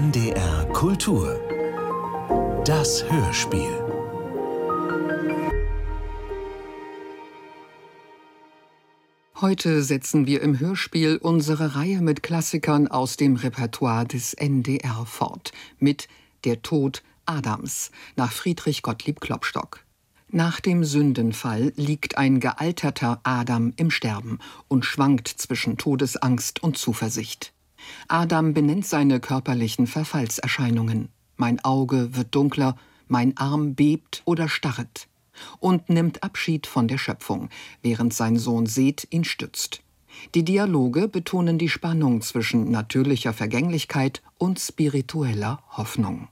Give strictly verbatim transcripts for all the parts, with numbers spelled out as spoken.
N D R Kultur. Das Hörspiel. Heute setzen wir im Hörspiel unsere Reihe mit Klassikern aus dem Repertoire des N D R fort. Mit Der Tod Adams nach Friedrich Gottlieb Klopstock. Nach dem Sündenfall liegt ein gealterter Adam im Sterben und schwankt zwischen Todesangst und Zuversicht. Adam benennt seine körperlichen Verfallserscheinungen. Mein Auge wird dunkler, mein Arm bebt oder starret. Und nimmt Abschied von der Schöpfung, während sein Sohn Seth ihn stützt. Die Dialoge betonen die Spannung zwischen natürlicher Vergänglichkeit und spiritueller Hoffnung.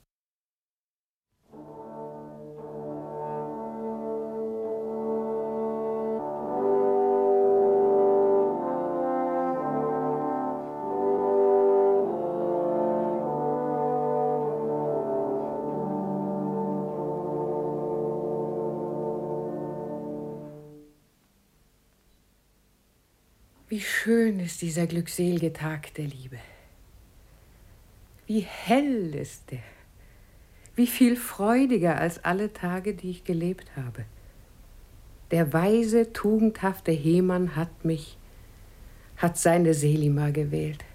Wie schön ist dieser glückselige Tag der Liebe. Wie hell ist er. Wie viel freudiger als alle Tage, die ich gelebt habe. Der weise, tugendhafte Hemann hat mich, hat seine Selima gewählt.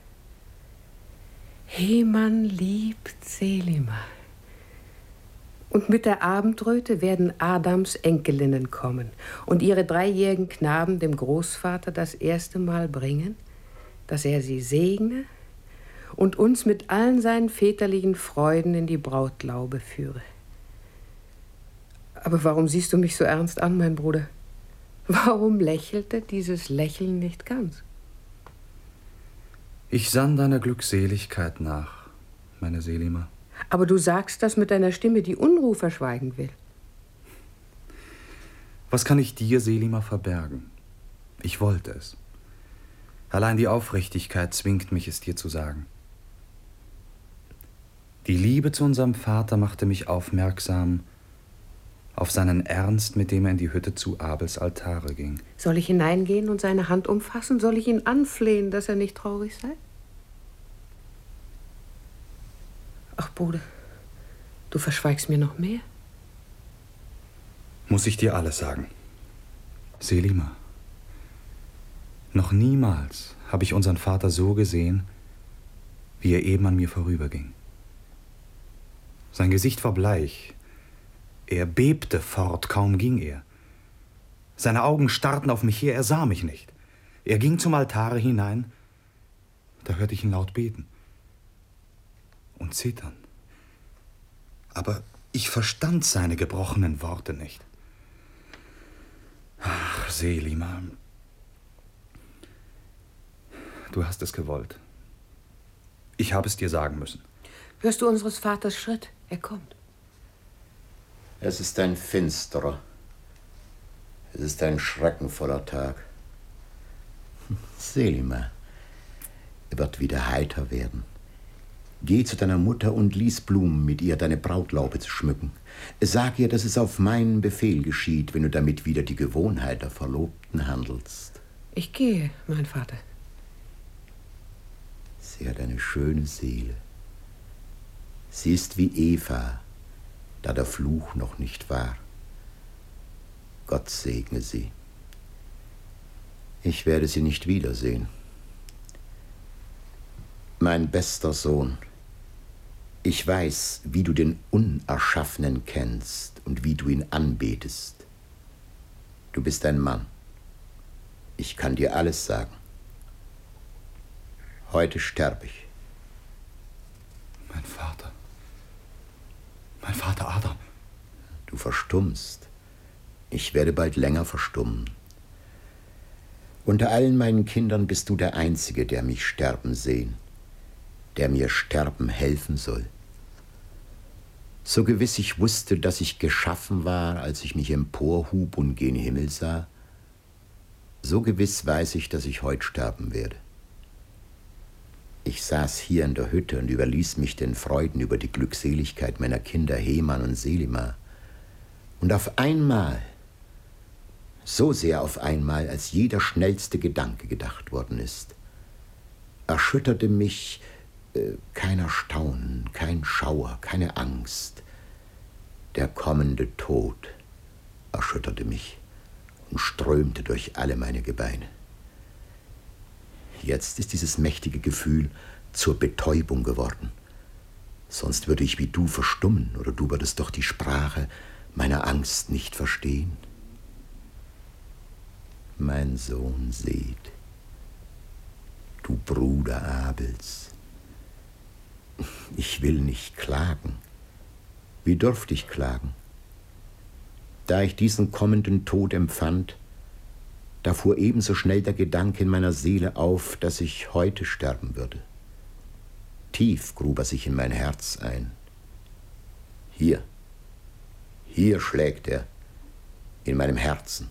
Hemann liebt Selima. Und mit der Abendröte werden Adams Enkelinnen kommen und ihre dreijährigen Knaben dem Großvater das erste Mal bringen, dass er sie segne und uns mit allen seinen väterlichen Freuden in die Brautlaube führe. Aber warum siehst du mich so ernst an, mein Bruder? Warum lächelte dieses Lächeln nicht ganz? Ich sann deiner Glückseligkeit nach, meine Selima. Aber du sagst das mit deiner Stimme, die Unruhe verschweigen will. Was kann ich dir, Selima, verbergen? Ich wollte es. Allein die Aufrichtigkeit zwingt mich, es dir zu sagen. Die Liebe zu unserem Vater machte mich aufmerksam auf seinen Ernst, mit dem er in die Hütte zu Abels Altare ging. Soll ich hineingehen und seine Hand umfassen? Soll ich ihn anflehen, dass er nicht traurig sei? Ach, Bruder, du verschweigst mir noch mehr. Muss ich dir alles sagen? Selima, noch niemals habe ich unseren Vater so gesehen, wie er eben an mir vorüberging. Sein Gesicht war bleich. Er bebte fort, kaum ging er. Seine Augen starrten auf mich her, er sah mich nicht. Er ging zum Altare hinein, da hörte ich ihn laut beten. Und zittern. Aber ich verstand seine gebrochenen Worte nicht. Ach, Selima, du hast es gewollt. Ich habe es dir sagen müssen. Hörst du unseres Vaters Schritt? Er kommt. Es ist ein finsterer, es ist ein schreckenvoller Tag. Selima, er wird wieder heiter werden. Geh zu deiner Mutter und lies Blumen mit ihr, deine Brautlaube zu schmücken. Sag ihr, dass es auf meinen Befehl geschieht, wenn du damit wieder die Gewohnheit der Verlobten handelst. Ich gehe, mein Vater. Sie hat eine schöne Seele. Sie ist wie Eva, da der Fluch noch nicht war. Gott segne sie. Ich werde sie nicht wiedersehen. Mein bester Sohn, ich weiß, wie du den Unerschaffenen kennst und wie du ihn anbetest. Du bist ein Mann. Ich kann dir alles sagen. Heute sterbe ich. Mein Vater. Mein Vater Adam. Du verstummst. Ich werde bald länger verstummen. Unter allen meinen Kindern bist du der Einzige, der mich sterben sehen, der mir sterben helfen soll. So gewiss ich wusste, dass ich geschaffen war, als ich mich emporhub und gen Himmel sah, so gewiss weiß ich, dass ich heut sterben werde. Ich saß hier in der Hütte und überließ mich den Freuden über die Glückseligkeit meiner Kinder Hemann und Selima. Und auf einmal, so sehr auf einmal, als jeder schnellste Gedanke gedacht worden ist, erschütterte mich äh, kein Erstaunen, kein Schauer, keine Angst. Der kommende Tod erschütterte mich und strömte durch alle meine Gebeine. Jetzt ist dieses mächtige Gefühl zur Betäubung geworden. Sonst würde ich wie du verstummen, oder du würdest doch die Sprache meiner Angst nicht verstehen. Mein Sohn, seht, du Bruder Abels, ich will nicht klagen. Wie dürfte ich klagen? Da ich diesen kommenden Tod empfand, da fuhr ebenso schnell der Gedanke in meiner Seele auf, dass ich heute sterben würde. Tief grub er sich in mein Herz ein. Hier, hier schlägt er, in meinem Herzen.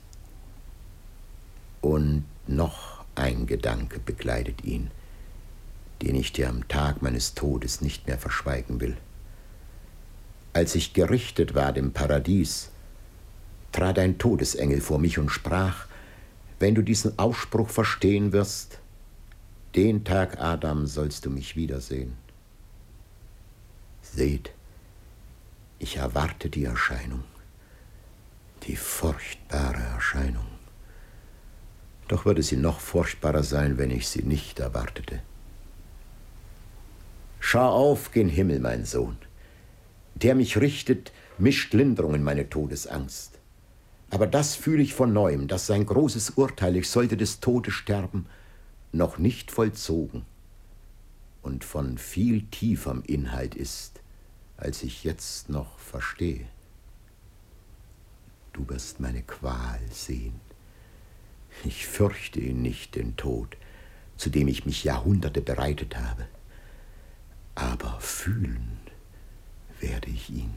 Und noch ein Gedanke begleitet ihn, den ich dir am Tag meines Todes nicht mehr verschweigen will. Als ich gerichtet war im Paradies, trat ein Todesengel vor mich und sprach: Wenn du diesen Ausspruch verstehen wirst, den Tag, Adam, sollst du mich wiedersehen. Seht, ich erwarte die Erscheinung, die furchtbare Erscheinung. Doch würde sie noch furchtbarer sein, wenn ich sie nicht erwartete. Schau auf gen Himmel, mein Sohn. Der mich richtet, mischt Linderung in meine Todesangst. Aber das fühle ich von neuem, dass sein großes Urteil, ich sollte des Todes sterben, noch nicht vollzogen und von viel tieferem Inhalt ist, als ich jetzt noch verstehe. Du wirst meine Qual sehen. Ich fürchte ihn nicht, den Tod, zu dem ich mich Jahrhunderte bereitet habe. Aber fühlen werde ich ihn.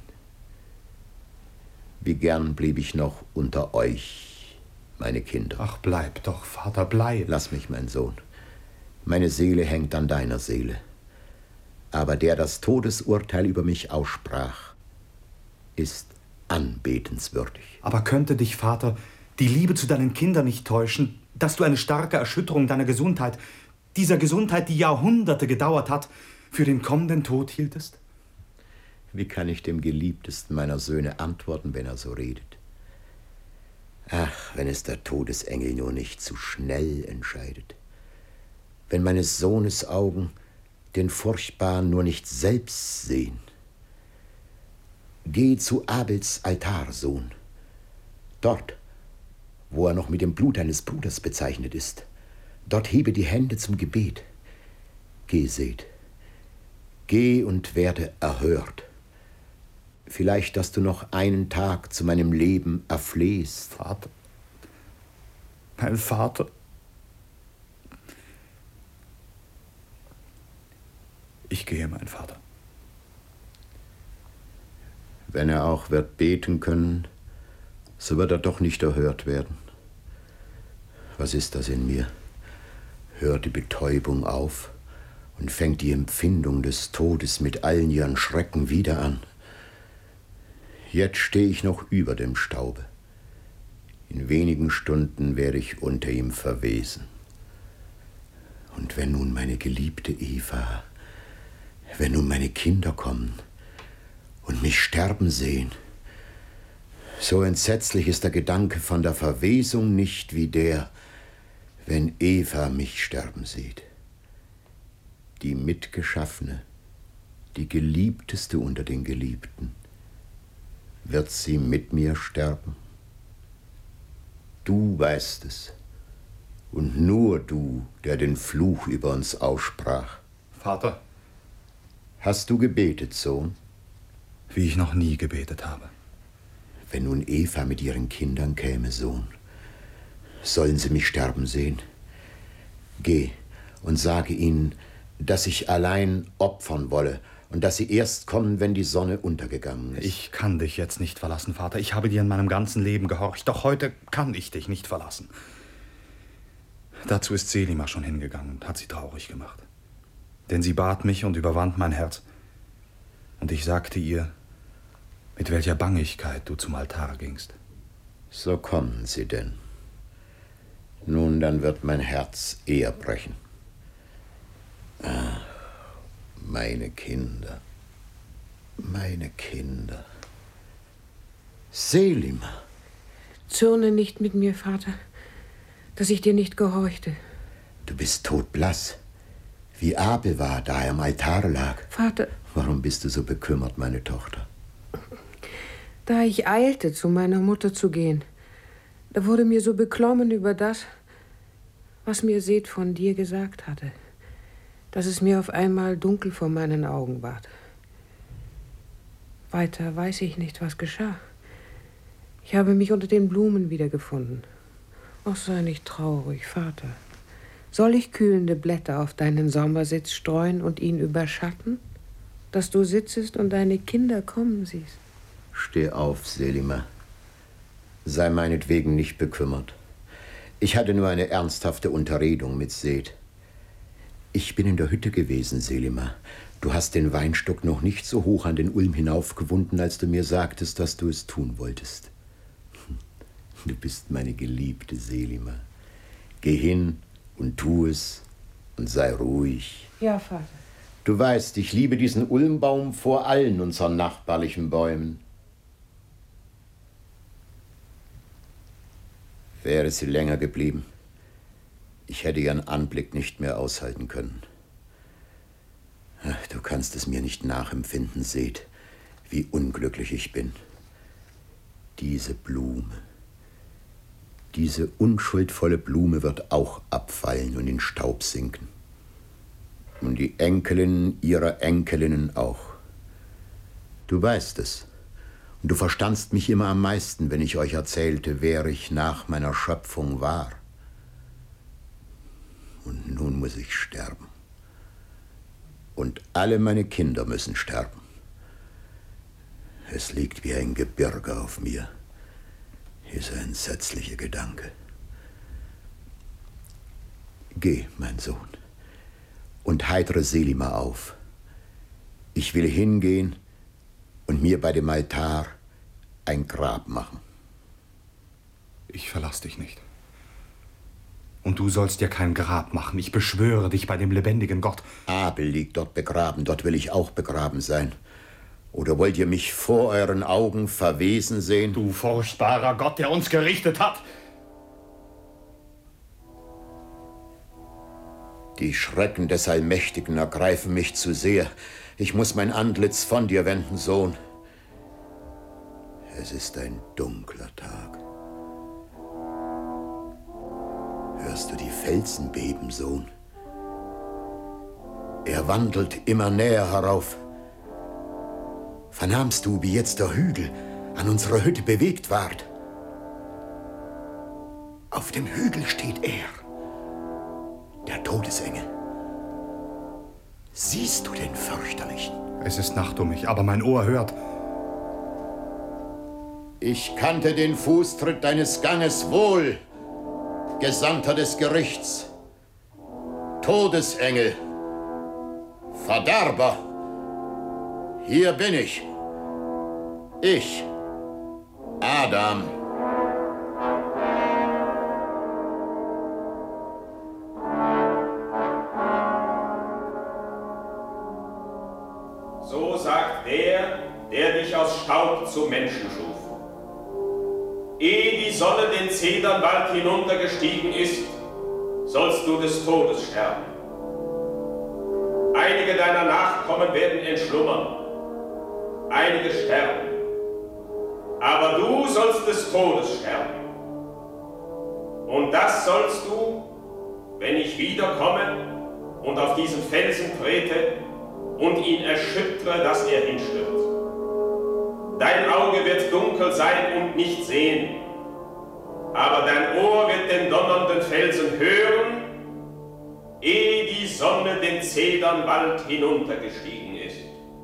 Wie gern blieb ich noch unter euch, meine Kinder. Ach, bleib doch, Vater, bleib. Lass mich, mein Sohn. Meine Seele hängt an deiner Seele. Aber der das Todesurteil über mich aussprach, ist anbetenswürdig. Aber könnte dich, Vater, die Liebe zu deinen Kindern nicht täuschen, dass du eine starke Erschütterung deiner Gesundheit, dieser Gesundheit, die Jahrhunderte gedauert hat, für den kommenden Tod hieltest? Wie kann ich dem geliebtesten meiner Söhne antworten, wenn er so redet? Ach, wenn es der Todesengel nur nicht zu schnell entscheidet. Wenn meines Sohnes Augen den Furchtbaren nur nicht selbst sehen. Geh zu Abels Altar, Sohn. Dort, wo er noch mit dem Blut eines Bruders bezeichnet ist. Dort hebe die Hände zum Gebet. Geh, Seth. Geh und werde erhört. Vielleicht, dass du noch einen Tag zu meinem Leben erflehst. Vater, mein Vater. Ich gehe, mein Vater. Wenn er auch wird beten können, so wird er doch nicht erhört werden. Was ist das in mir? Hört die Betäubung auf und fängt die Empfindung des Todes mit allen ihren Schrecken wieder an. Jetzt stehe ich noch über dem Staube. In wenigen Stunden werde ich unter ihm verwesen. Und wenn nun meine geliebte Eva, wenn nun meine Kinder kommen und mich sterben sehen, so entsetzlich ist der Gedanke von der Verwesung nicht wie der, wenn Eva mich sterben sieht. Die Mitgeschaffene, die Geliebteste unter den Geliebten, wird sie mit mir sterben? Du weißt es, und nur du, der den Fluch über uns aussprach. Vater. Hast du gebetet, Sohn? Wie ich noch nie gebetet habe. Wenn nun Eva mit ihren Kindern käme, Sohn, sollen sie mich sterben sehen? Geh und sage ihnen, dass ich allein opfern wolle und dass sie erst kommen, wenn die Sonne untergegangen ist. Ich kann dich jetzt nicht verlassen, Vater. Ich habe dir in meinem ganzen Leben gehorcht. Doch heute kann ich dich nicht verlassen. Dazu ist Selima schon hingegangen und hat sie traurig gemacht. Denn sie bat mich und überwand mein Herz. Und ich sagte ihr, mit welcher Bangigkeit du zum Altar gingst. So kommen sie denn. Nun, dann wird mein Herz eher brechen. Ah, Meine Kinder, meine Kinder. Selima. Zürne nicht mit mir, Vater, dass ich dir nicht gehorchte. Du bist todblass, wie Abel war, da er am Altar lag. Vater. Warum bist du so bekümmert, meine Tochter? Da ich eilte, zu meiner Mutter zu gehen, da wurde mir so beklommen über das, was mir Seth von dir gesagt hatte, dass es mir auf einmal dunkel vor meinen Augen ward. Weiter weiß ich nicht, was geschah. Ich habe mich unter den Blumen wiedergefunden. Ach, sei nicht traurig, Vater. Soll ich kühlende Blätter auf deinen Sommersitz streuen und ihn überschatten, dass du sitzest und deine Kinder kommen siehst? Steh auf, Selima. Sei meinetwegen nicht bekümmert. Ich hatte nur eine ernsthafte Unterredung mit Seth. Ich bin in der Hütte gewesen, Selima. Du hast den Weinstock noch nicht so hoch an den Ulm hinaufgewunden, als du mir sagtest, dass du es tun wolltest. Du bist meine geliebte Selima. Geh hin und tu es und sei ruhig. Ja, Vater. Du weißt, ich liebe diesen Ulmbaum vor allen unseren nachbarlichen Bäumen. Wäre sie länger geblieben, ich hätte ihren Anblick nicht mehr aushalten können. Ach, du kannst es mir nicht nachempfinden, Seth, wie unglücklich ich bin. Diese Blume, diese unschuldvolle Blume wird auch abfallen und in Staub sinken. Und die Enkelinnen ihrer Enkelinnen auch. Du weißt es. Und du verstandst mich immer am meisten, wenn ich euch erzählte, wer ich nach meiner Schöpfung war. Und nun muss ich sterben. Und alle meine Kinder müssen sterben. Es liegt wie ein Gebirge auf mir, dieser entsetzliche Gedanke. Geh, mein Sohn, und heitere Selima auf. Ich will hingehen und mir bei dem Altar ein Grab machen. Ich verlass dich nicht. Und du sollst dir kein Grab machen. Ich beschwöre dich bei dem lebendigen Gott. Abel liegt dort begraben, dort will ich auch begraben sein. Oder wollt ihr mich vor euren Augen verwesen sehen? Du furchtbarer Gott, der uns gerichtet hat! Die Schrecken des Allmächtigen ergreifen mich zu sehr. Ich muss mein Antlitz von dir wenden, Sohn. Es ist ein dunkler Tag. Hörst du die Felsen beben, Sohn? Er wandelt immer näher herauf. Vernahmst du, wie jetzt der Hügel an unserer Hütte bewegt ward? Auf dem Hügel steht er, der Todesengel. Siehst du den Fürchterlichen? Es ist Nacht um mich, aber mein Ohr hört. Ich kannte den Fußtritt deines Ganges wohl, Gesandter des Gerichts. Todesengel, Verderber, hier bin ich. Ich, Adam. So sagt der, der dich aus Staub zum Menschen schuf. Ehe die Sonne den Zedernwald hinuntergestiegen ist, sollst du des Todes sterben. Einige deiner Nachkommen werden entschlummern, einige sterben. Aber du sollst des Todes sterben. Und das sollst du, wenn ich wiederkomme und auf diesen Felsen trete und ihn erschüttere, dass er hinstürzt. Dein Auge wird dunkel sein und nicht sehen, aber dein Ohr wird den donnernden Felsen hören, ehe die Sonne den Zedernwald hinuntergestiegen ist.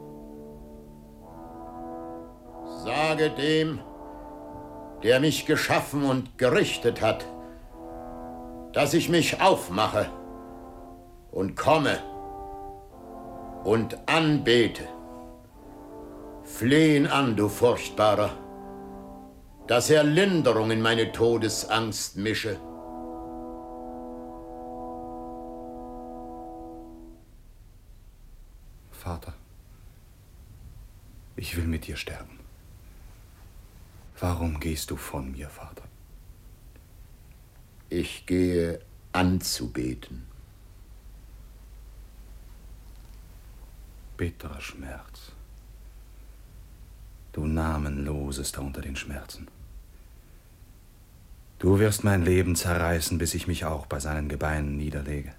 Sage dem, der mich geschaffen und gerichtet hat, dass ich mich aufmache und komme und anbete. Fleh ihn an, du Furchtbarer, dass er Linderung in meine Todesangst mische. Vater. Ich will mit dir sterben. Warum gehst du von mir, Vater? Ich gehe anzubeten. Bitterer Schmerz. Du Namenlosester unter den Schmerzen. Du wirst mein Leben zerreißen, bis ich mich auch bei seinen Gebeinen niederlege.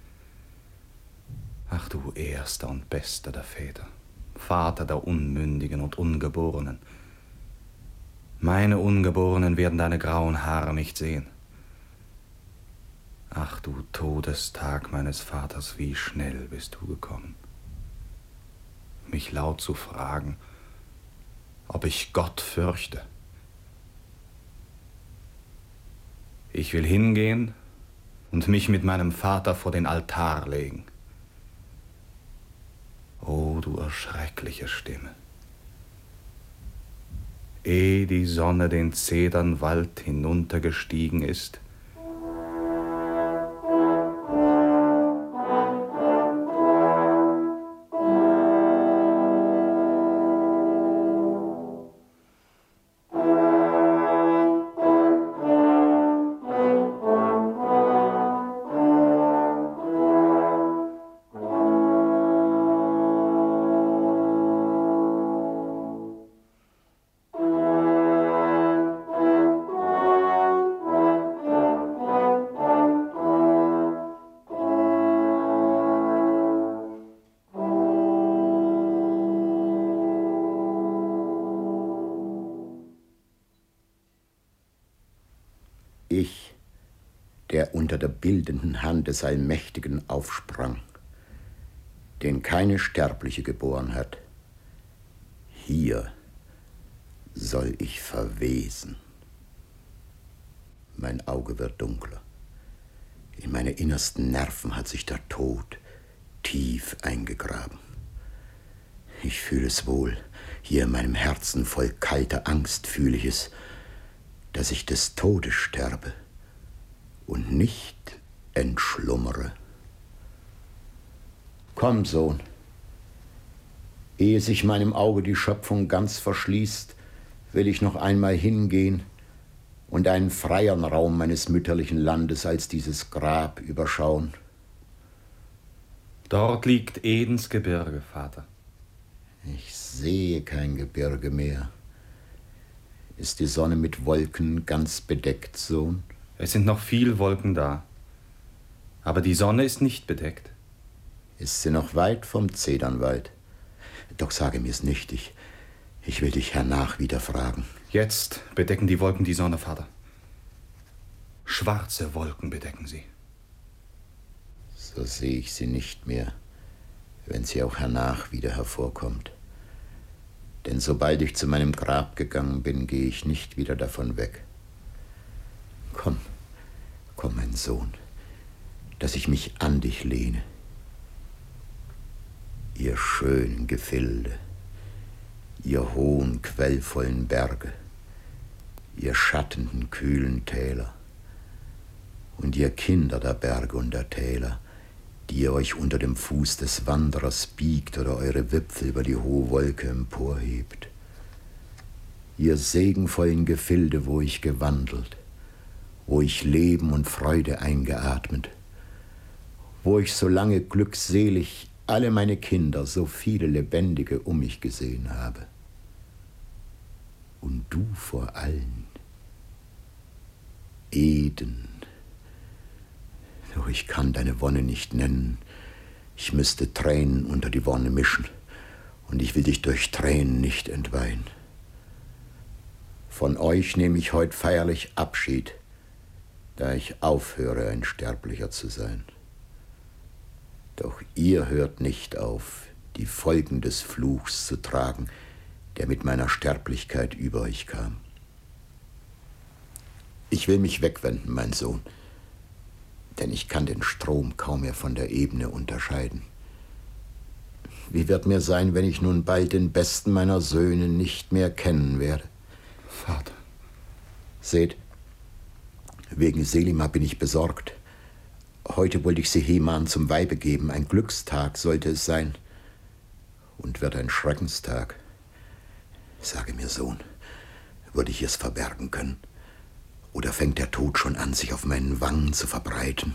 Ach du erster und bester der Väter, Vater der Unmündigen und Ungeborenen. Meine Ungeborenen werden deine grauen Haare nicht sehen. Ach du Todestag meines Vaters, wie schnell bist du gekommen. Mich laut zu fragen, ob ich Gott fürchte. Ich will hingehen und mich mit meinem Vater vor den Altar legen. O du erschreckliche Stimme. Ehe die Sonne den Zedernwald hinuntergestiegen ist, ich, der unter der bildenden Hand des Allmächtigen aufsprang, den keine Sterbliche geboren hat, hier soll ich verwesen. Mein Auge wird dunkler. In meine innersten Nerven hat sich der Tod tief eingegraben. Ich fühle es wohl, hier in meinem Herzen voll kalter Angst fühle ich es, dass ich des Todes sterbe und nicht entschlummere. Komm, Sohn, ehe sich meinem Auge die Schöpfung ganz verschließt, will ich noch einmal hingehen und einen freieren Raum meines mütterlichen Landes als dieses Grab überschauen. Dort liegt Edens Gebirge, Vater. Ich sehe kein Gebirge mehr. Ist die Sonne mit Wolken ganz bedeckt, Sohn? Es sind noch viel Wolken da, aber die Sonne ist nicht bedeckt. Ist sie noch weit vom Zedernwald? Doch sage mir's nicht, ich, ich will dich hernach wieder fragen. Jetzt bedecken die Wolken die Sonne, Vater. Schwarze Wolken bedecken sie. So sehe ich sie nicht mehr, wenn sie auch hernach wieder hervorkommt. Denn sobald ich zu meinem Grab gegangen bin, gehe ich nicht wieder davon weg. Komm, komm, mein Sohn, dass ich mich an dich lehne. Ihr schönen Gefilde, ihr hohen, quellvollen Berge, ihr schattenden, kühlen Täler und ihr Kinder der Berge und der Täler, die ihr euch unter dem Fuß des Wanderers biegt oder eure Wipfel über die hohe Wolke emporhebt. Ihr segenvollen Gefilde, wo ich gewandelt, wo ich Leben und Freude eingeatmet, wo ich so lange glückselig alle meine Kinder, so viele Lebendige um mich gesehen habe. Und du vor allen, Eden. Doch ich kann deine Wonne nicht nennen. Ich müsste Tränen unter die Wonne mischen, und ich will dich durch Tränen nicht entweihen. Von euch nehme ich heut feierlich Abschied, da ich aufhöre, ein Sterblicher zu sein. Doch ihr hört nicht auf, die Folgen des Fluchs zu tragen, der mit meiner Sterblichkeit über euch kam. Ich will mich wegwenden, mein Sohn, denn ich kann den Strom kaum mehr von der Ebene unterscheiden. Wie wird mir sein, wenn ich nun bald den besten meiner Söhne nicht mehr kennen werde? Vater. Seht, wegen Selima bin ich besorgt. Heute wollte ich sie Heman zum Weibe geben. Ein Glückstag sollte es sein. und wird ein Schreckenstag. Sage mir, Sohn, würde ich es verbergen können? Oder fängt der Tod schon an, sich auf meinen Wangen zu verbreiten?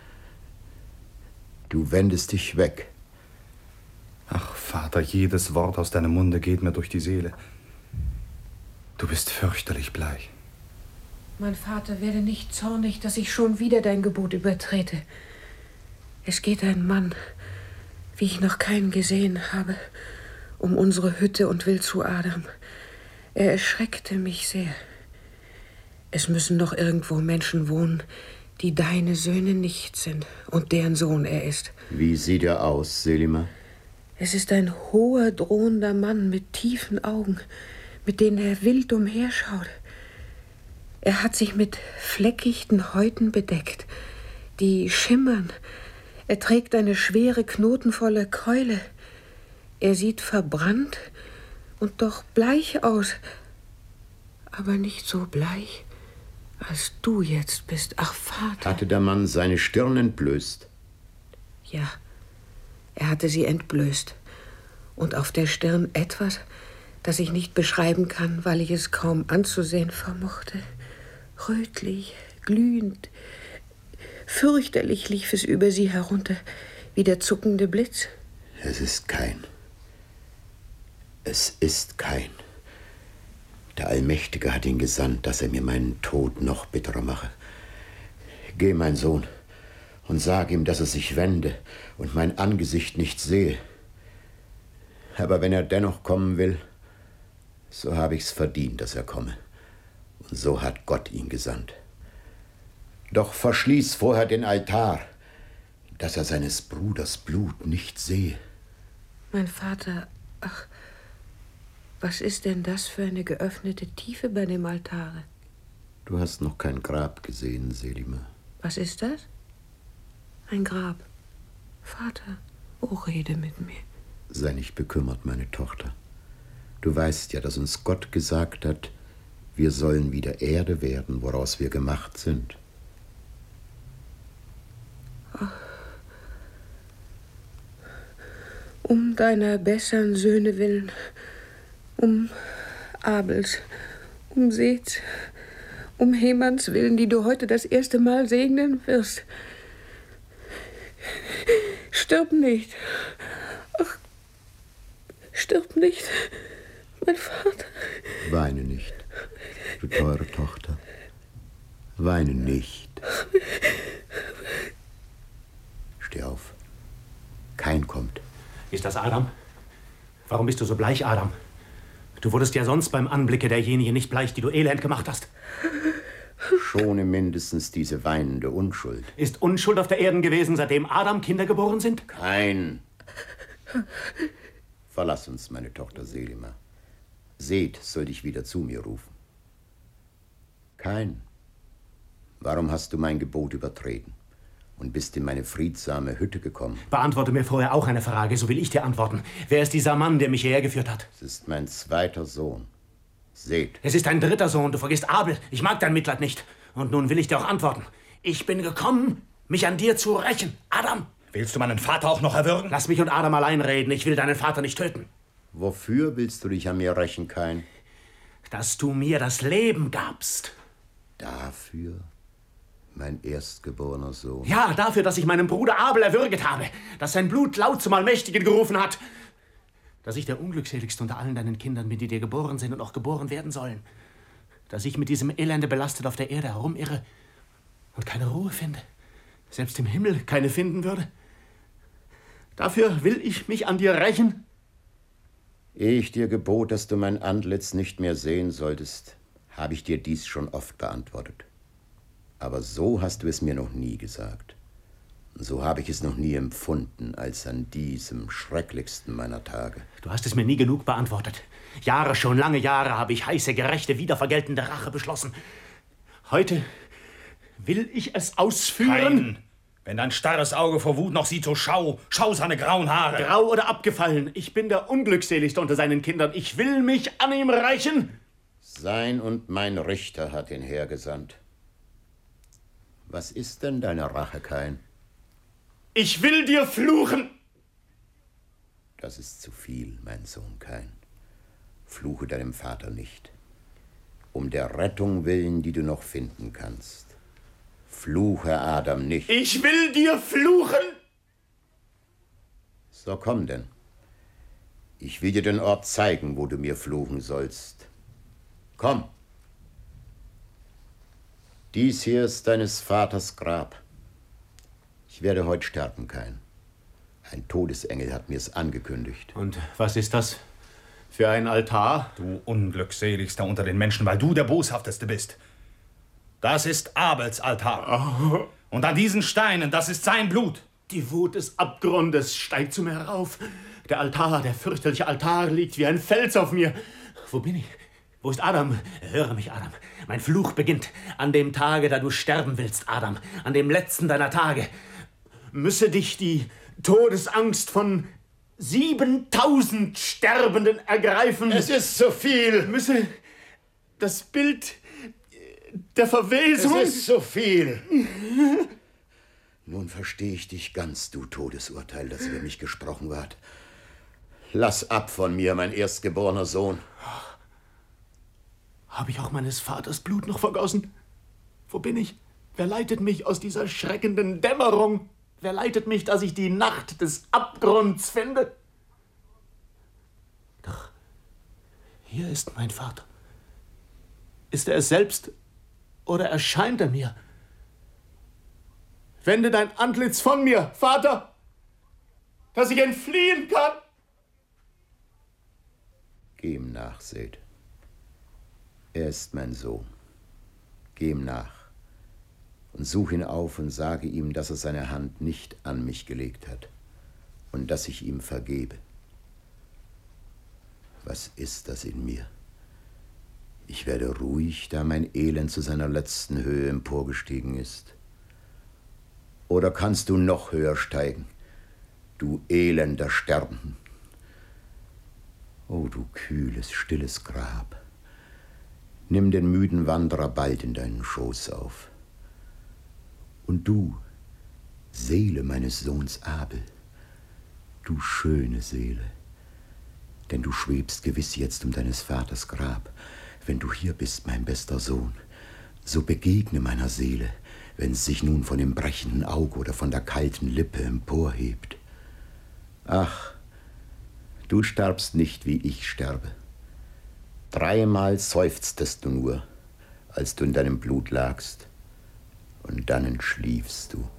Du wendest dich weg. Ach, Vater, jedes Wort aus deinem Munde geht mir durch die Seele. Du bist fürchterlich bleich. Mein Vater, werde nicht zornig, dass ich schon wieder dein Gebot übertrete. Es geht ein Mann, wie ich noch keinen gesehen habe, um unsere Hütte und will zu Adam. Er erschreckte mich sehr. Es müssen noch irgendwo Menschen wohnen, die deine Söhne nicht sind und deren Sohn er ist. Wie sieht er aus, Selima? Es ist ein hoher, drohender Mann mit tiefen Augen, mit denen er wild umherschaut. Er hat sich mit fleckichten Häuten bedeckt, die schimmern. Er trägt eine schwere, knotenvolle Keule. Er sieht verbrannt und doch bleich aus, aber nicht so bleich, als du jetzt bist. Ach, Vater. Hatte der Mann seine Stirn entblößt? Ja, er hatte sie entblößt. Und auf der Stirn etwas, das ich nicht beschreiben kann, weil ich es kaum anzusehen vermochte. Rötlich, glühend, fürchterlich lief es über sie herunter, wie der zuckende Blitz. Es ist kein. Es ist kein. Der Allmächtige hat ihn gesandt, dass er mir meinen Tod noch bitterer mache. Geh, mein Sohn, und sag ihm, dass er sich wende und mein Angesicht nicht sehe. Aber wenn er dennoch kommen will, so habe ich's verdient, dass er komme. Und so hat Gott ihn gesandt. Doch verschließ vorher den Altar, dass er seines Bruders Blut nicht sehe. Mein Vater, ach, was ist denn das für eine geöffnete Tiefe bei dem Altare? Du hast noch kein Grab gesehen, Selima. Was ist das? Ein Grab. Vater, oh, rede mit mir. Sei nicht bekümmert, meine Tochter. Du weißt ja, dass uns Gott gesagt hat, wir sollen wieder Erde werden, woraus wir gemacht sind. Ach. Um deiner besseren Söhne willen, um Abels, um Seths, um Hemanns willen, die du heute das erste Mal segnen wirst. Stirb nicht. Ach, stirb nicht, mein Vater. Weine nicht, du teure Tochter. Weine nicht. Steh auf. Kain kommt. Ist das Adam? Warum bist du so bleich, Adam? Du wurdest ja sonst beim Anblicke derjenigen nicht bleich, die du elend gemacht hast. Schone mindestens diese weinende Unschuld. Ist Unschuld auf der Erde gewesen, seitdem Adam Kinder geboren sind? Kain. Verlass uns, meine Tochter Selima. Seth soll dich wieder zu mir rufen. Kain, warum hast du mein Gebot übertreten und bist in meine friedsame Hütte gekommen? Beantworte mir vorher auch eine Frage, so will ich dir antworten. Wer ist dieser Mann, der mich hierher geführt hat? Es ist mein zweiter Sohn, Seth. Es ist dein dritter Sohn, du vergisst Abel. Ich mag dein Mitleid nicht. Und nun will ich dir auch antworten. Ich bin gekommen, mich an dir zu rächen. Adam! Willst du meinen Vater auch noch erwürgen? Lass mich und Adam allein reden. Ich will deinen Vater nicht töten. Wofür willst du dich an mir rächen, Kain? Dass du mir das Leben gabst. Dafür, mein erstgeborener Sohn? Ja, dafür, dass ich meinen Bruder Abel erwürget habe. Dass sein Blut laut zum Allmächtigen gerufen hat. Dass ich der Unglückseligste unter allen deinen Kindern bin, die dir geboren sind und auch geboren werden sollen. Dass ich mit diesem Elende belastet auf der Erde herumirre und keine Ruhe finde. Selbst im Himmel keine finden würde. Dafür will ich mich an dir rächen. Ehe ich dir gebot, dass du mein Antlitz nicht mehr sehen solltest, habe ich dir dies schon oft beantwortet. Aber so hast du es mir noch nie gesagt. So habe ich es noch nie empfunden, als an diesem schrecklichsten meiner Tage. Du hast es mir nie genug beantwortet. Jahre, schon lange Jahre habe ich heiße, gerechte, wiedervergeltende Rache beschlossen. Heute will ich es ausführen. Kain, wenn dein starres Auge vor Wut noch sieht, so schau, schau seine grauen Haare. Grau oder abgefallen, ich bin der Unglückseligste unter seinen Kindern. Ich will mich an ihm rächen. Sein und mein Richter hat ihn hergesandt. Was ist denn deine Rache, Kain? Ich will dir fluchen. Das ist zu viel, mein Sohn Kain. Fluche deinem Vater nicht. Um der Rettung willen, die du noch finden kannst. Fluche Adam nicht. Ich will dir fluchen! So, komm denn. Ich will dir den Ort zeigen, wo du mir fluchen sollst. Komm. Dies hier ist deines Vaters Grab. Ich werde heute sterben, Kain. Ein Todesengel hat mir's angekündigt. Und was ist das für ein Altar? Du Unglückseligster unter den Menschen, weil du der Boshafteste bist. Das ist Abels Altar. Oh. Und an diesen Steinen, das ist sein Blut. Die Wut des Abgrundes steigt zu mir herauf. Der Altar, der fürchterliche Altar liegt wie ein Fels auf mir. Wo bin ich? Wo ist Adam? Höre mich, Adam. Mein Fluch beginnt an dem Tage, da du sterben willst, Adam. An dem letzten deiner Tage. Müsse dich die Todesangst von siebentausend Sterbenden ergreifen. Es ist so viel. Müsse das Bild der Verwesung... Es ist so viel. Nun verstehe ich dich ganz, du Todesurteil, das über mich gesprochen ward. Lass ab von mir, mein erstgeborener Sohn. Habe ich auch meines Vaters Blut noch vergossen? Wo bin ich? Wer leitet mich aus dieser schreckenden Dämmerung? Wer leitet mich, dass ich die Nacht des Abgrunds finde? Doch, hier ist mein Vater. Ist er es selbst oder erscheint er mir? Wende dein Antlitz von mir, Vater, dass ich entfliehen kann. Geh ihm nach, Seth. Er ist mein Sohn. Geh ihm nach und such ihn auf und sage ihm, dass er seine Hand nicht an mich gelegt hat und dass ich ihm vergebe. Was ist das in mir? Ich werde ruhig, da mein Elend zu seiner letzten Höhe emporgestiegen ist. Oder kannst du noch höher steigen, du elender Sterbenden? O du kühles, stilles Grab, nimm den müden Wanderer bald in deinen Schoß auf. Und du, Seele meines Sohns Abel, du schöne Seele, denn du schwebst gewiss jetzt um deines Vaters Grab. Wenn du hier bist, mein bester Sohn, so begegne meiner Seele, wenn sie sich nun von dem brechenden Auge oder von der kalten Lippe emporhebt. Ach, du starbst nicht, wie ich sterbe. Dreimal seufztest du nur, als du in deinem Blut lagst, und dann entschliefst du.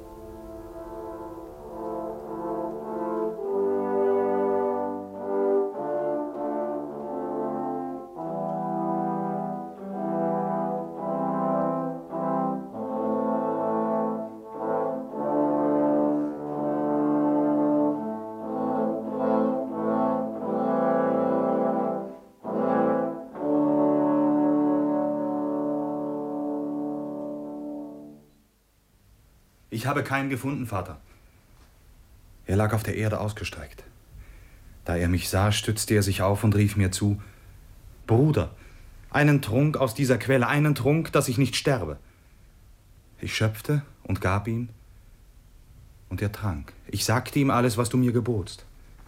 Ich habe keinen gefunden, Vater. Er lag auf der Erde ausgestreckt. Da er mich sah, stützte er sich auf und rief mir zu: Bruder, einen Trunk aus dieser Quelle, einen Trunk, dass ich nicht sterbe. Ich schöpfte und gab ihm, und er trank. Ich sagte ihm alles, was du mir gebotst.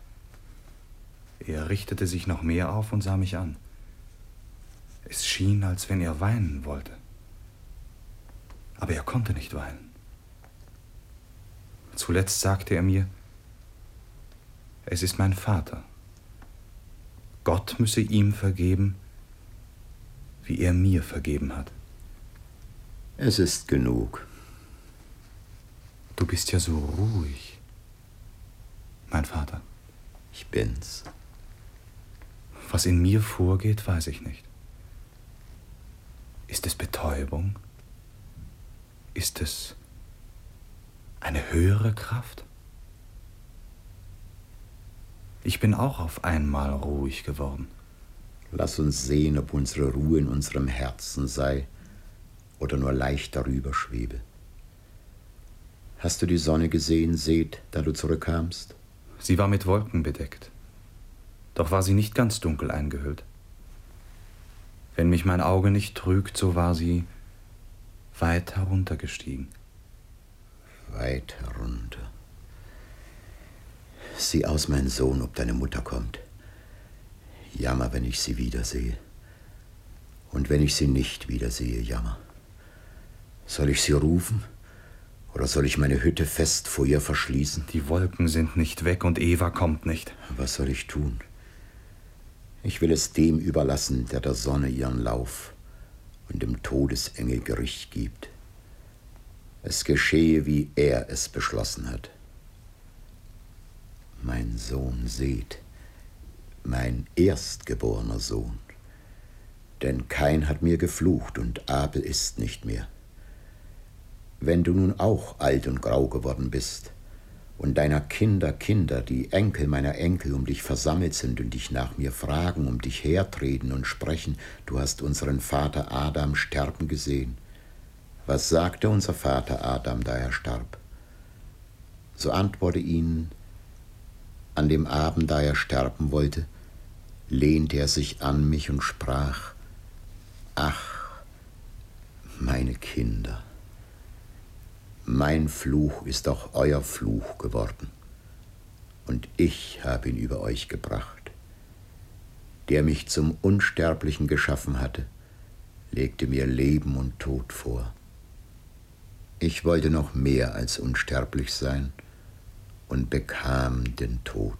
Er richtete sich noch mehr auf und sah mich an. Es schien, als wenn er weinen wollte. Aber er konnte nicht weinen. Zuletzt sagte er mir: Es ist mein Vater. Gott müsse ihm vergeben, wie er mir vergeben hat. Es ist genug. Du bist ja so ruhig, mein Vater. Ich bin's. Was in mir vorgeht, weiß ich nicht. Ist es Betäubung? Ist es eine höhere Kraft? Ich bin auch auf einmal ruhig geworden. Lass uns sehen, ob unsere Ruhe in unserem Herzen sei oder nur leicht darüber schwebe. Hast du die Sonne gesehen, Seth, da du zurückkamst? Sie war mit Wolken bedeckt. Doch war sie nicht ganz dunkel eingehüllt. Wenn mich mein Auge nicht trügt, so war sie weit heruntergestiegen. Weit herunter. Sieh aus, mein Sohn, ob deine Mutter kommt. Jammer, wenn ich sie wiedersehe. Und wenn ich sie nicht wiedersehe, jammer. Soll ich sie rufen? Oder soll ich meine Hütte fest vor ihr verschließen? Die Wolken sind nicht weg und Eva kommt nicht. Was soll ich tun? Ich will es dem überlassen, der der Sonne ihren Lauf und dem Todesengel Gericht gibt. Es geschehe, wie er es beschlossen hat. Mein Sohn, seht, mein erstgeborener Sohn. Denn Kain hat mir geflucht und Abel ist nicht mehr. Wenn du nun auch alt und grau geworden bist und deiner Kinder Kinder, die Enkel meiner Enkel, um dich versammelt sind und dich nach mir fragen, um dich hertreten und sprechen, du hast unseren Vater Adam sterben gesehen. Was sagte unser Vater Adam, da er starb? So antworte ihnen, an dem Abend, da er sterben wollte, lehnte er sich an mich und sprach, ach, meine Kinder, mein Fluch ist auch euer Fluch geworden, und ich habe ihn über euch gebracht. Der mich zum Unsterblichen geschaffen hatte, legte mir Leben und Tod vor. Ich wollte noch mehr als unsterblich sein und bekam den Tod.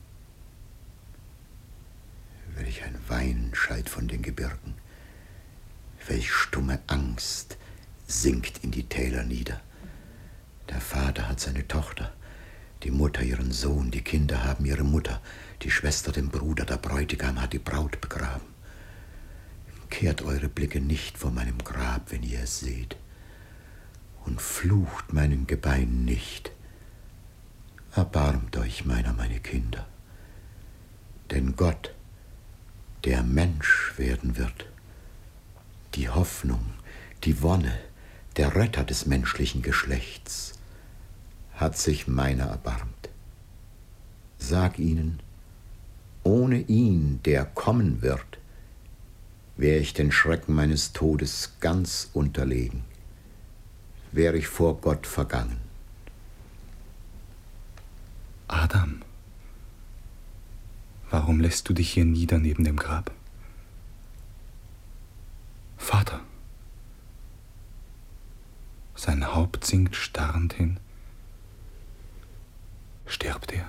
Welch ein Weinen schallt von den Gebirgen, welch stumme Angst sinkt in die Täler nieder. Der Vater hat seine Tochter, die Mutter ihren Sohn, die Kinder haben ihre Mutter, die Schwester den Bruder, der Bräutigam hat die Braut begraben. Kehrt eure Blicke nicht vor meinem Grab, wenn ihr es seht, und flucht meinen Gebeinen nicht. Erbarmt euch meiner, meine Kinder, denn Gott, der Mensch werden wird, die Hoffnung, die Wonne, der Retter des menschlichen Geschlechts, hat sich meiner erbarmt. Sag ihnen, ohne ihn, der kommen wird, wär ich den Schrecken meines Todes ganz unterlegen, wär ich vor Gott vergangen. Adam, warum lässt du dich hier nieder neben dem Grab? Vater. Sein Haupt sinkt starrend hin. Stirbt er?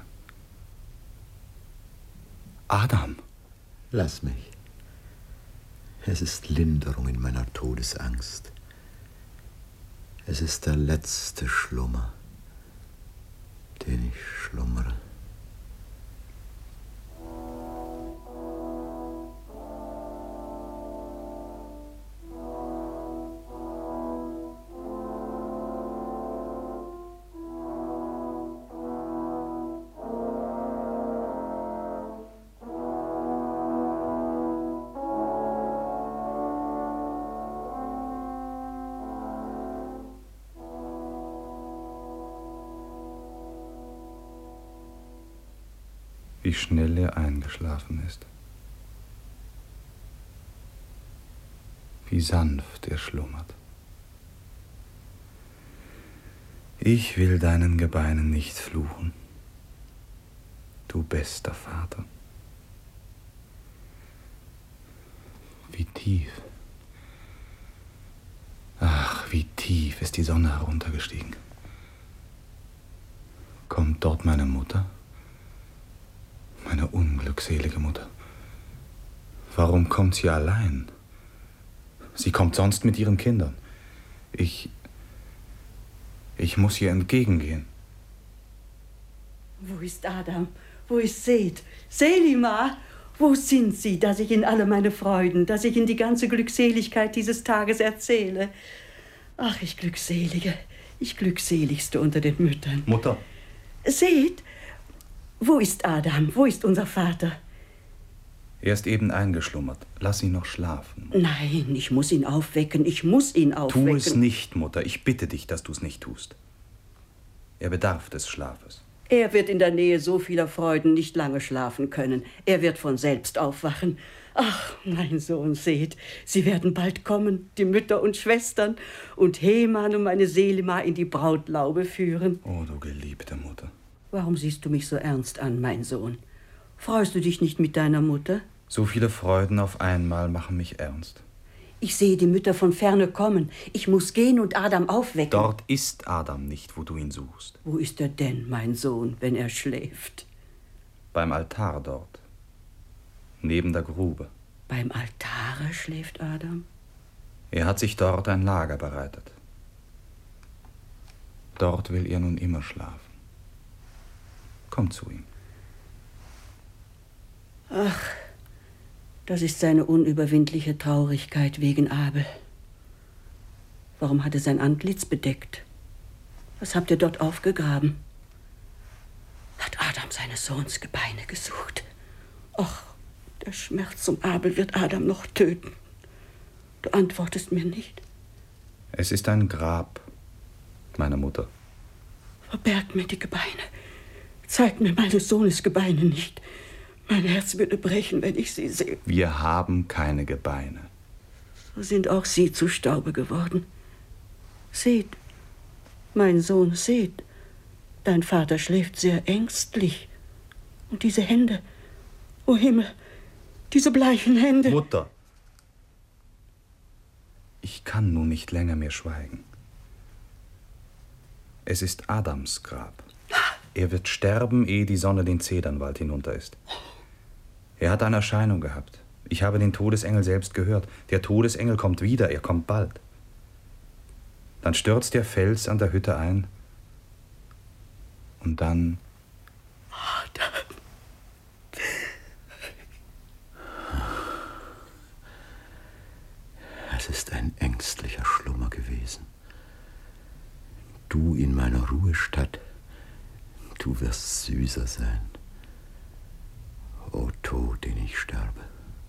Adam. Lass mich. Es ist Linderung in meiner Todesangst. Es ist der letzte Schlummer, den ich schlummere. Wie schnell er eingeschlafen ist. Wie sanft er schlummert. Ich will deinen Gebeinen nicht fluchen, du bester Vater. Wie tief, ach, wie tief ist die Sonne heruntergestiegen. Kommt dort meine Mutter? Meine unglückselige Mutter. Warum kommt sie allein? Sie kommt sonst mit ihren Kindern. Ich... Ich muss ihr entgegengehen. Wo ist Adam? Wo ist Seth? Selima! Wo sind sie, dass ich Ihnen alle meine Freuden, dass ich Ihnen die ganze Glückseligkeit dieses Tages erzähle? Ach, ich Glückselige, ich Glückseligste unter den Müttern. Mutter. Seth! Wo ist Adam? Wo ist unser Vater? Er ist eben eingeschlummert. Lass ihn noch schlafen. Nein, ich muss ihn aufwecken. Ich muss ihn aufwecken. Tu es nicht, Mutter. Ich bitte dich, dass du es nicht tust. Er bedarf des Schlafes. Er wird in der Nähe so vieler Freuden nicht lange schlafen können. Er wird von selbst aufwachen. Ach, mein Sohn, seht, sie werden bald kommen, die Mütter und Schwestern, und Heman und meine Selima in die Brautlaube führen. Oh, du geliebte Mutter. Warum siehst du mich so ernst an, mein Sohn? Freust du dich nicht mit deiner Mutter? So viele Freuden auf einmal machen mich ernst. Ich sehe die Mütter von ferne kommen. Ich muss gehen und Adam aufwecken. Dort ist Adam nicht, wo du ihn suchst. Wo ist er denn, mein Sohn, wenn er schläft? Beim Altar dort. Neben der Grube. Beim Altare schläft Adam? Er hat sich dort ein Lager bereitet. Dort will er nun immer schlafen. Komm zu ihm. Ach, das ist seine unüberwindliche Traurigkeit wegen Abel. Warum hat er sein Antlitz bedeckt? Was habt ihr dort aufgegraben? Hat Adam seines Sohns Gebeine gesucht? Ach, der Schmerz um Abel wird Adam noch töten. Du antwortest mir nicht. Es ist ein Grab meiner Mutter. Verbergt mir die Gebeine. Zeigt mir meines Sohnes Gebeine nicht. Mein Herz würde brechen, wenn ich sie sehe. Wir haben keine Gebeine. So sind auch sie zu Staube geworden. Seht, mein Sohn, seht, dein Vater schläft sehr ängstlich. Und diese Hände, o Himmel, diese bleichen Hände. Mutter, ich kann nun nicht länger mehr schweigen. Es ist Adams Grab. Er wird sterben, ehe die Sonne den Zedernwald hinunter ist. Er hat eine Erscheinung gehabt. Ich habe den Todesengel selbst gehört. Der Todesengel kommt wieder, er kommt bald. Dann stürzt der Fels an der Hütte ein. Und dann... Adam. Es ist ein ängstlicher Schlummer gewesen. Du in meiner Ruhestadt, du wirst süßer sein. O Tod, den ich sterbe.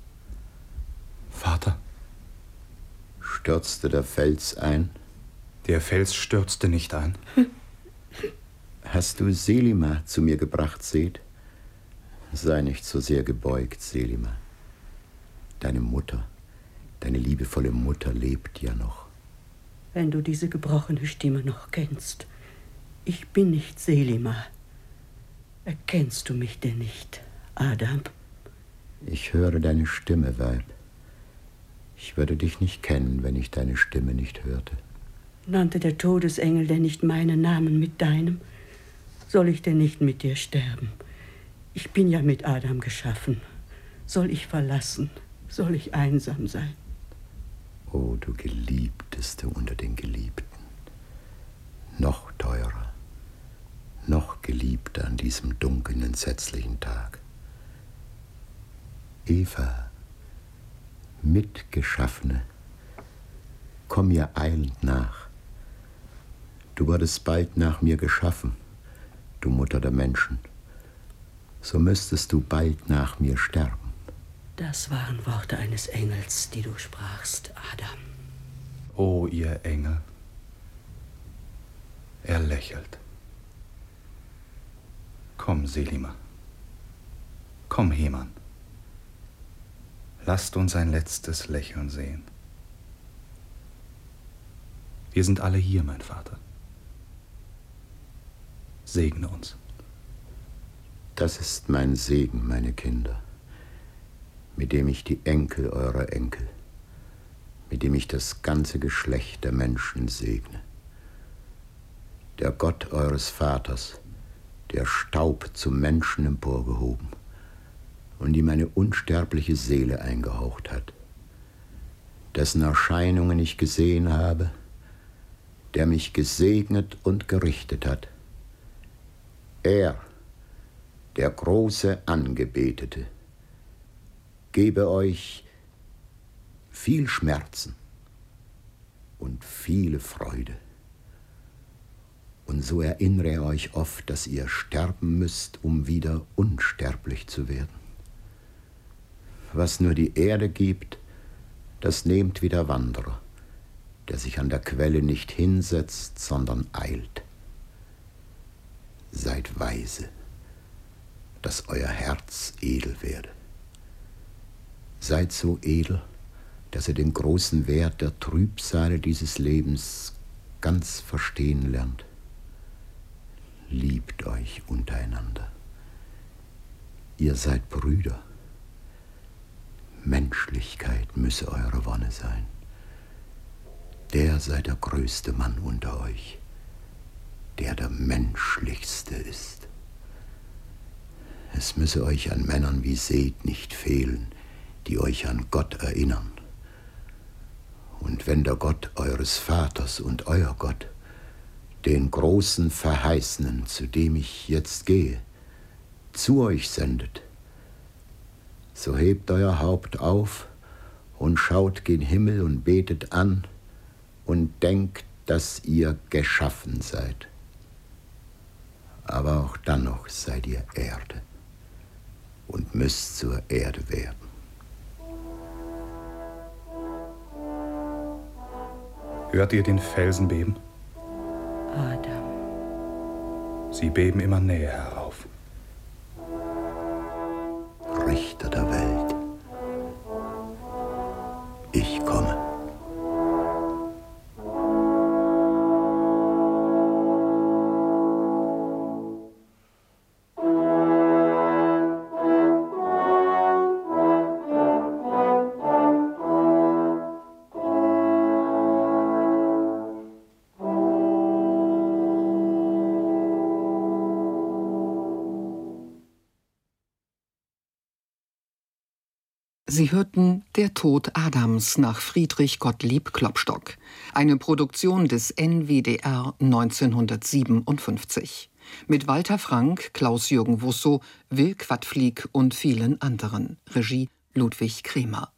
Vater? Stürzte der Fels ein? Der Fels stürzte nicht ein. Hast du Selima zu mir gebracht, Seth? Sei nicht so sehr gebeugt, Selima. Deine Mutter, deine liebevolle Mutter lebt ja noch. Wenn du diese gebrochene Stimme noch kennst. Ich bin nicht Selima. Erkennst du mich denn nicht, Adam? Ich höre deine Stimme, Weib. Ich würde dich nicht kennen, wenn ich deine Stimme nicht hörte. Nannte der Todesengel denn nicht meinen Namen mit deinem? Soll ich denn nicht mit dir sterben? Ich bin ja mit Adam geschaffen. Soll ich verlassen? Soll ich einsam sein? O du Geliebteste unter den Geliebten. Noch teurer, noch geliebter an diesem dunklen, entsetzlichen Tag. Eva, Mitgeschaffene, komm mir eilend nach. Du wurdest bald nach mir geschaffen, du Mutter der Menschen. So müsstest du bald nach mir sterben. Das waren Worte eines Engels, die du sprachst, Adam. O ihr Engel. Er lächelt. Komm, Selima. Komm, Heman. Lasst uns ein letztes Lächeln sehen. Wir sind alle hier, mein Vater. Segne uns. Das ist mein Segen, meine Kinder, mit dem ich die Enkel eurer Enkel, mit dem ich das ganze Geschlecht der Menschen segne. Der Gott eures Vaters, der Staub zum Menschen emporgehoben und ihm eine unsterbliche Seele eingehaucht hat, dessen Erscheinungen ich gesehen habe, der mich gesegnet und gerichtet hat. Er, der große Angebetete, gebe euch viel Schmerzen und viele Freude. Und so erinnere er euch oft, dass ihr sterben müsst, um wieder unsterblich zu werden. Was nur die Erde gibt, das nehmt wie der Wanderer, der sich an der Quelle nicht hinsetzt, sondern eilt. Seid weise, dass euer Herz edel werde. Seid so edel, dass ihr den großen Wert der Trübsale dieses Lebens ganz verstehen lernt. liebt euch untereinander. Ihr seid Brüder. Menschlichkeit müsse eure Wonne sein. Der sei der größte Mann unter euch, der der menschlichste ist. Es müsse euch an Männern wie Seth nicht fehlen, die euch an Gott erinnern. Und wenn der Gott eures Vaters und euer Gott den großen Verheißenen, zu dem ich jetzt gehe, zu euch sendet, so hebt euer Haupt auf und schaut gen Himmel und betet an und denkt, dass ihr geschaffen seid. Aber auch dann noch seid ihr Erde und müsst zur Erde werden. Hört ihr den Felsen beben? Adam. Sie beben immer näher herauf. Richter der Welt, ich komme. Sie hörten Der Tod Adams nach Friedrich Gottlieb Klopstock, eine Produktion des N W D R neunzehnhundertsiebenundfünfzig. Mit Walter Frank, Klaus-Jürgen Wussow, Will Quadflieg und vielen anderen. Regie Ludwig Kremer.